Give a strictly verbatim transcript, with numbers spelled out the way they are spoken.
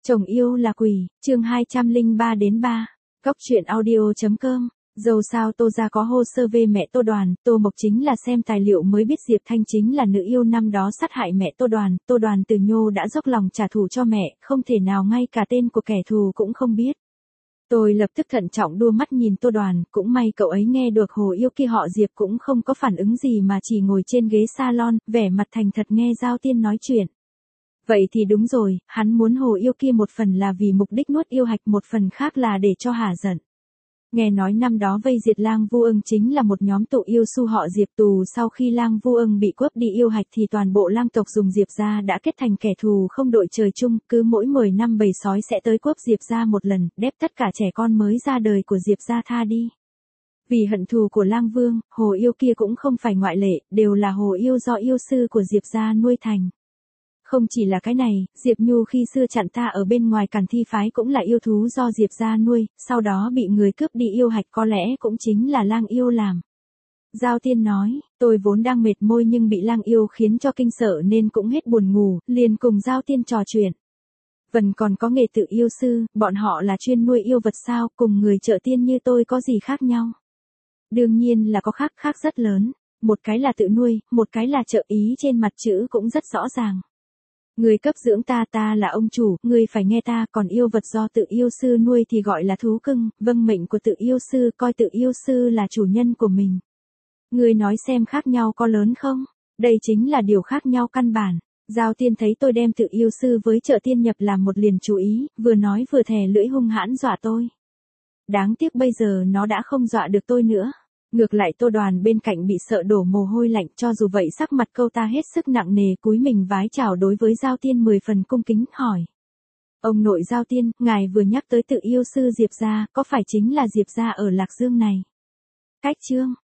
Chồng yêu là quỷ, chương hai trăm lẻ ba đến ba. Góc truyện audio.com. Dầu sao Tô gia có hồ sơ về mẹ Tô Đoàn, Tô Mộc chính là xem tài liệu mới biết Diệp Thanh chính là nữ yêu năm đó sát hại mẹ Tô Đoàn, Tô Đoàn từ nhô đã dốc lòng trả thù cho mẹ, không thể nào ngay cả tên của kẻ thù cũng không biết. Tôi lập tức thận trọng đua mắt nhìn Tô Đoàn, cũng may cậu ấy nghe được hồ yêu kia họ Diệp cũng không có phản ứng gì mà chỉ ngồi trên ghế salon, vẻ mặt thành thật nghe Giao Tiên nói chuyện. Vậy thì đúng rồi, hắn muốn hồ yêu kia một phần là vì mục đích nuốt yêu hạch, một phần khác là để cho hả giận. Nghe nói năm đó vây diệt Lang Vu Ưng chính là một nhóm tụ yêu su họ Diệp tù, sau khi Lang Vu Ưng bị cướp đi yêu hạch thì toàn bộ Lang tộc dùng Diệp gia đã kết thành kẻ thù không đội trời chung, cứ mỗi mười năm bầy sói sẽ tới cướp Diệp gia một lần, đép tất cả trẻ con mới ra đời của Diệp gia tha đi. Vì hận thù của Lang Vương, hồ yêu kia cũng không phải ngoại lệ, đều là hồ yêu do yêu sư của Diệp gia nuôi thành. Không chỉ là cái này, Diệp Nhu khi xưa chặn ta ở bên ngoài Càn Thi phái cũng là yêu thú do Diệp gia nuôi, sau đó bị người cướp đi yêu hạch, có lẽ cũng chính là Lang yêu làm. Giao Tiên nói, tôi vốn đang mệt môi nhưng bị Lang yêu khiến cho kinh sợ nên cũng hết buồn ngủ, liền cùng Giao Tiên trò chuyện. Vân còn có nghề tự yêu sư, bọn họ là chuyên nuôi yêu vật sao, cùng người trợ tiên như tôi có gì khác nhau? Đương nhiên là có khác, khác rất lớn. Một cái là tự nuôi, một cái là trợ ý, trên mặt chữ cũng rất rõ ràng. Người cấp dưỡng ta, ta là ông chủ, người phải nghe ta, còn yêu vật do tự yêu sư nuôi thì gọi là thú cưng, vâng mệnh của tự yêu sư, coi tự yêu sư là chủ nhân của mình. Người nói xem khác nhau có lớn không? Đây chính là điều khác nhau căn bản. Giao Tiên thấy tôi đem tự yêu sư với trợ tiên nhập làm một liền chú ý, vừa nói vừa thè lưỡi hung hãn dọa tôi. Đáng tiếc bây giờ nó đã không dọa được tôi nữa. Ngược lại Tô Đoàn bên cạnh bị sợ đổ mồ hôi lạnh, cho dù vậy sắc mặt câu ta hết sức nặng nề, cúi mình vái chào đối với Giao Tiên mười phần cung kính, hỏi. Ông nội Giao Tiên, ngài vừa nhắc tới tự yêu sư Diệp gia, có phải chính là Diệp gia ở Lạc Dương này? Cách chương,